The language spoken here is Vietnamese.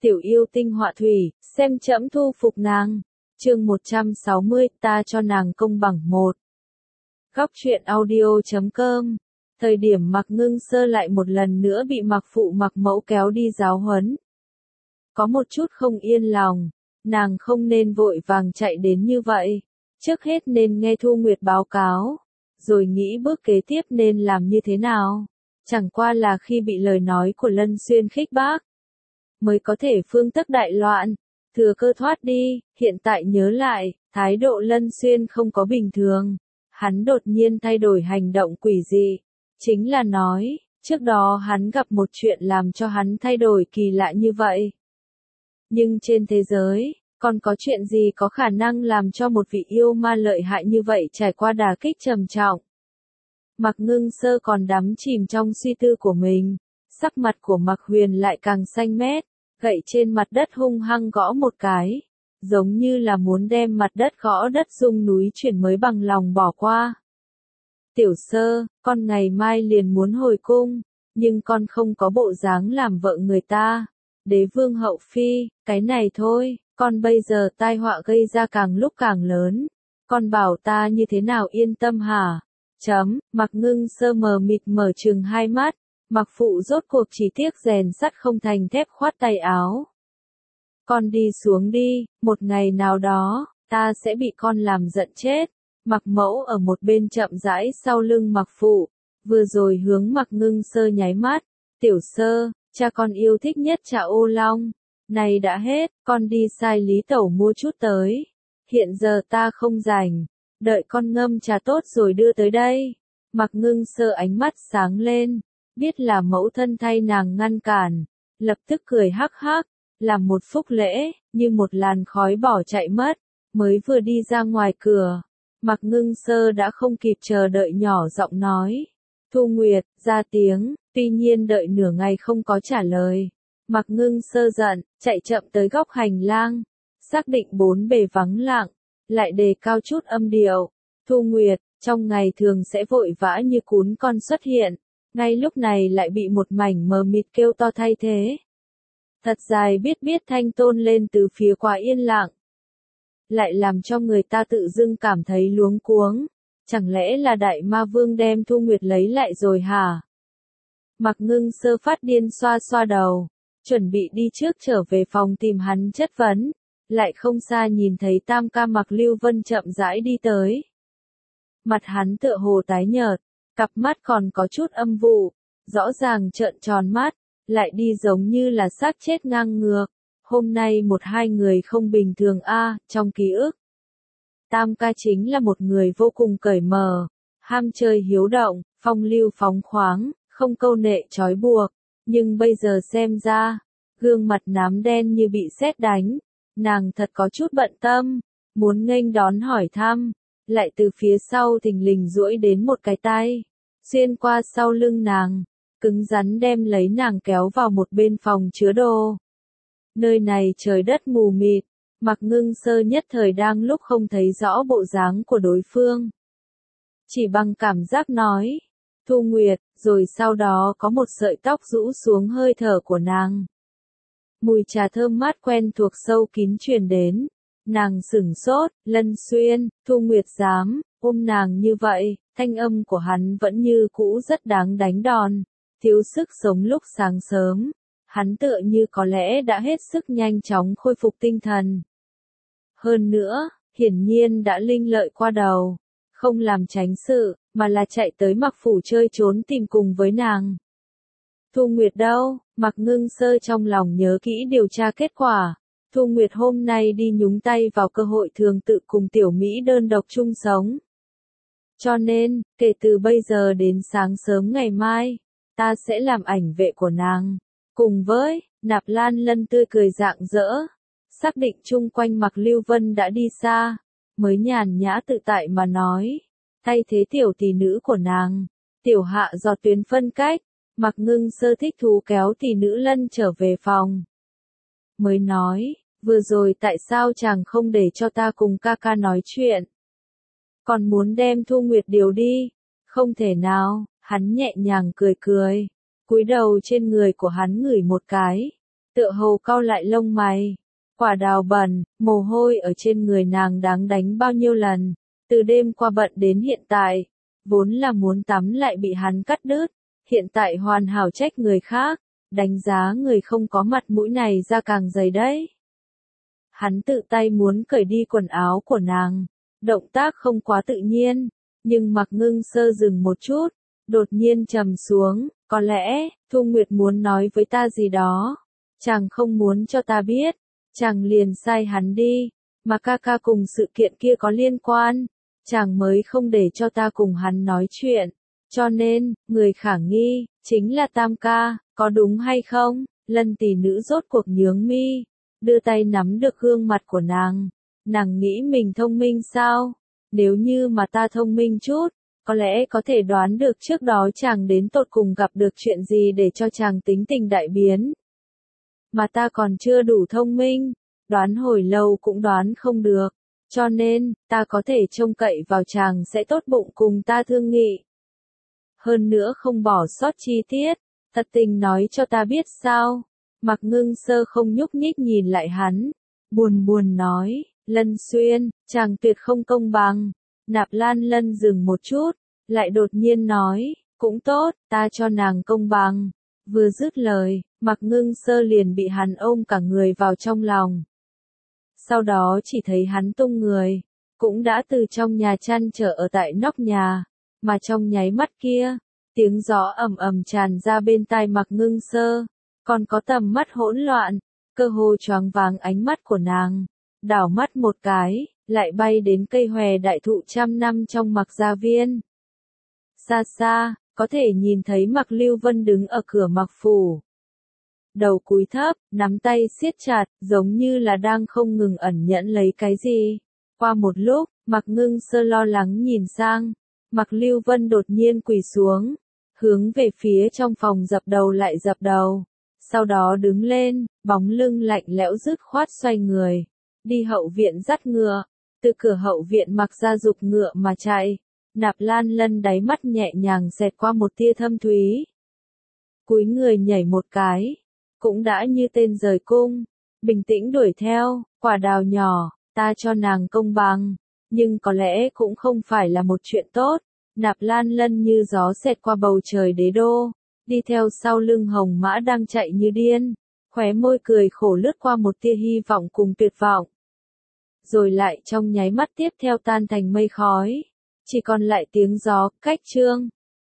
Tiểu yêu tinh họa thủy, xem trẫm thu phục nàng. Chương 160, ta cho nàng công bằng một. Góc truyện audio.com. Thời điểm Mạc Ngưng Sơ lại một lần nữa bị Mạc Phụ Mạc Mẫu kéo đi giáo huấn. Có một chút không yên lòng, nàng không nên vội vàng chạy đến như vậy. Trước hết nên nghe Thu Nguyệt báo cáo, rồi nghĩ bước kế tiếp nên làm như thế nào. Chẳng qua là khi bị lời nói của Lân Xuyên khích bác, mới có thể phương tức đại loạn, thừa cơ thoát đi. Hiện tại nhớ lại, thái độ Lân Xuyên không có bình thường. Hắn đột nhiên thay đổi hành động quỷ dị. Chính là nói, trước đó hắn gặp một chuyện làm cho hắn thay đổi kỳ lạ như vậy. Nhưng trên thế giới, còn có chuyện gì có khả năng làm cho một vị yêu ma lợi hại như vậy trải qua đả kích trầm trọng. Mạc Ngưng Sơ còn đắm chìm trong suy tư của mình, sắc mặt của Mạc Huyền lại càng xanh mét, gậy trên mặt đất hung hăng gõ một cái, giống như là muốn đem mặt đất gõ đất rung núi chuyển mới bằng lòng bỏ qua. Tiểu Sơ, con ngày mai liền muốn hồi cung, nhưng con không có bộ dáng làm vợ người ta. Đế vương hậu phi, cái này thôi, con bây giờ tai họa gây ra càng lúc càng lớn. Con bảo ta như thế nào yên tâm hả? Mạc Ngưng Sơ mờ mịt mở trừng hai mắt, Mạc Phụ rốt cuộc chỉ tiếc rèn sắt không thành thép khoát tay áo. Con đi xuống đi, một ngày nào đó, ta sẽ bị con làm giận chết. Mạc Mẫu ở một bên chậm rãi sau lưng Mạc Phụ, vừa rồi hướng Mạc Ngưng Sơ nháy mắt. Tiểu Sơ, cha con yêu thích nhất trà ô long. Này đã hết, con đi sai Lý Tẩu mua chút tới. Hiện giờ ta không rảnh, đợi con ngâm trà tốt rồi đưa tới đây. Mạc Ngưng Sơ ánh mắt sáng lên, biết là mẫu thân thay nàng ngăn cản, lập tức cười hắc hắc, làm một phúc lễ, như một làn khói bỏ chạy mất. Mới vừa đi ra ngoài cửa, Mạc Ngưng Sơ đã không kịp chờ đợi nhỏ giọng nói. Thu Nguyệt, ra tiếng, tuy nhiên đợi nửa ngày không có trả lời. Mạc Ngưng Sơ giận, chạy chậm tới góc hành lang, xác định bốn bề vắng lặng, lại đề cao chút âm điệu. Thu Nguyệt, trong ngày thường sẽ vội vã như cún con xuất hiện, ngay lúc này lại bị một mảnh mờ mịt kêu to thay thế. Thật dài biết thanh tôn lên từ phía quá yên lặng, lại làm cho người ta tự dưng cảm thấy luống cuống. Chẳng lẽ là đại ma vương đem Thu Nguyệt lấy lại rồi hả? Mạc Ngưng Sơ phát điên xoa xoa đầu, chuẩn bị đi trước trở về phòng tìm hắn chất vấn, lại không xa nhìn thấy tam ca Mạc Lưu Vân chậm rãi đi tới. Mặt hắn tựa hồ tái nhợt, cặp mắt còn có chút âm vụ, rõ ràng trợn tròn mắt, lại đi giống như là xác chết ngang ngược. Hôm nay một hai người không bình thường trong ký ức. Tam ca chính là một người vô cùng cởi mở, ham chơi hiếu động, phong lưu phóng khoáng, không câu nệ trói buộc. Nhưng bây giờ xem ra, gương mặt nám đen như bị sét đánh, nàng thật có chút bận tâm, muốn nghênh đón hỏi thăm, lại từ phía sau thình lình duỗi đến một cái tay, xuyên qua sau lưng nàng, cứng rắn đem lấy nàng kéo vào một bên phòng chứa đồ. Nơi này trời đất mù mịt, Mạc Ngưng Sơ nhất thời đang lúc không thấy rõ bộ dáng của đối phương. Chỉ bằng cảm giác nói, Thu Nguyệt, rồi sau đó có một sợi tóc rũ xuống hơi thở của nàng. Mùi trà thơm mát quen thuộc sâu kín truyền đến, nàng sửng sốt. Lân Xuyên, Thu Nguyệt dám ôm nàng như vậy, thanh âm của hắn vẫn như cũ rất đáng đánh đòn, thiếu sức sống lúc sáng sớm. Hắn tựa như có lẽ đã hết sức nhanh chóng khôi phục tinh thần. Hơn nữa, hiển nhiên đã linh lợi qua đầu, không làm tránh sự, mà là chạy tới Mạc Phủ chơi trốn tìm cùng với nàng. Thu Nguyệt đâu? Mạc Ngưng Sơ trong lòng nhớ kỹ điều tra kết quả. Thu Nguyệt hôm nay đi nhúng tay vào cơ hội thường tự cùng tiểu Mỹ đơn độc chung sống. Cho nên, kể từ bây giờ đến sáng sớm ngày mai, ta sẽ làm ảnh vệ của nàng. Cùng với, Nạp Lan Lân tươi cười rạng rỡ, xác định chung quanh Mạc Lưu Vân đã đi xa, mới nhàn nhã tự tại mà nói, thay thế tiểu tỷ nữ của nàng, tiểu hạ do tuyến phân cách. Mạc Ngưng Sơ thích thú kéo tỷ nữ Lân trở về phòng. Mới nói, vừa rồi tại sao chàng không để cho ta cùng ca ca nói chuyện? Còn muốn đem Thu Nguyệt điều đi? Không thể nào, hắn nhẹ nhàng cười cười. Cúi đầu trên người của hắn ngửi một cái, tựa hồ cau lại lông mày. Quả đào bẩn, mồ hôi ở trên người nàng đáng đánh bao nhiêu lần, từ đêm qua bận đến hiện tại, vốn là muốn tắm lại bị hắn cắt đứt, hiện tại hoàn hảo trách người khác, đánh giá người không có mặt mũi này ra càng dày đấy. Hắn tự tay muốn cởi đi quần áo của nàng, động tác không quá tự nhiên, nhưng Mạc Ngưng Sơ dừng một chút, đột nhiên trầm xuống, có lẽ, Thu Nguyệt muốn nói với ta gì đó, chàng không muốn cho ta biết, chàng liền sai hắn đi, mà ca ca cùng sự kiện kia có liên quan, chàng mới không để cho ta cùng hắn nói chuyện, cho nên, người khả nghi, chính là Tam ca, có đúng hay không? Lân tỷ nữ rốt cuộc nhướng mi, đưa tay nắm được gương mặt của nàng nghĩ mình thông minh sao? Nếu như mà ta thông minh chút, có lẽ có thể đoán được trước đó chàng đến tột cùng gặp được chuyện gì để cho chàng tính tình đại biến. Mà ta còn chưa đủ thông minh, đoán hồi lâu cũng đoán không được, cho nên, ta có thể trông cậy vào chàng sẽ tốt bụng cùng ta thương nghị. Hơn nữa không bỏ sót chi tiết, thật tình nói cho ta biết sao. Mạc Ngưng Sơ không nhúc nhích nhìn lại hắn, buồn buồn nói, Lân Xuyên, chàng tuyệt không công bằng. Nạp Lan Lân dừng một chút, lại đột nhiên nói, cũng tốt, ta cho nàng công bằng. Vừa dứt lời, Mạc Ngưng Sơ liền bị hắn ôm cả người vào trong lòng. Sau đó chỉ thấy hắn tung người, cũng đã từ trong nhà chăn trở ở tại nóc nhà, mà trong nháy mắt kia, tiếng gió ầm ầm tràn ra bên tai Mạc Ngưng Sơ, còn có tầm mắt hỗn loạn, cơ hồ choáng váng ánh mắt của nàng, đảo mắt một cái, lại bay đến cây hòe đại thụ trăm năm trong Mạc gia viên. Xa xa, có thể nhìn thấy Mạc Lưu Vân đứng ở cửa Mạc phủ. Đầu cúi thấp, nắm tay siết chặt, giống như là đang không ngừng ẩn nhẫn lấy cái gì. Qua một lúc, Mạc Ngưng Sơ lo lắng nhìn sang, Mạc Lưu Vân đột nhiên quỳ xuống, hướng về phía trong phòng dập đầu lại dập đầu. Sau đó đứng lên, bóng lưng lạnh lẽo dứt khoát xoay người, đi hậu viện dắt ngựa, từ cửa hậu viện Mạc gia dục ngựa mà chạy. Nạp Lan Lân đáy mắt nhẹ nhàng xẹt qua một tia thâm thúy. Cúi người nhảy một cái, cũng đã như tên rời cung, bình tĩnh đuổi theo, quả đào nhỏ, ta cho nàng công bằng, nhưng có lẽ cũng không phải là một chuyện tốt. Nạp Lan Lân như gió xẹt qua bầu trời đế đô, đi theo sau lưng hồng mã đang chạy như điên, khóe môi cười khổ lướt qua một tia hy vọng cùng tuyệt vọng. Rồi lại trong nháy mắt tiếp theo tan thành mây khói, chỉ còn lại tiếng gió, cách chương.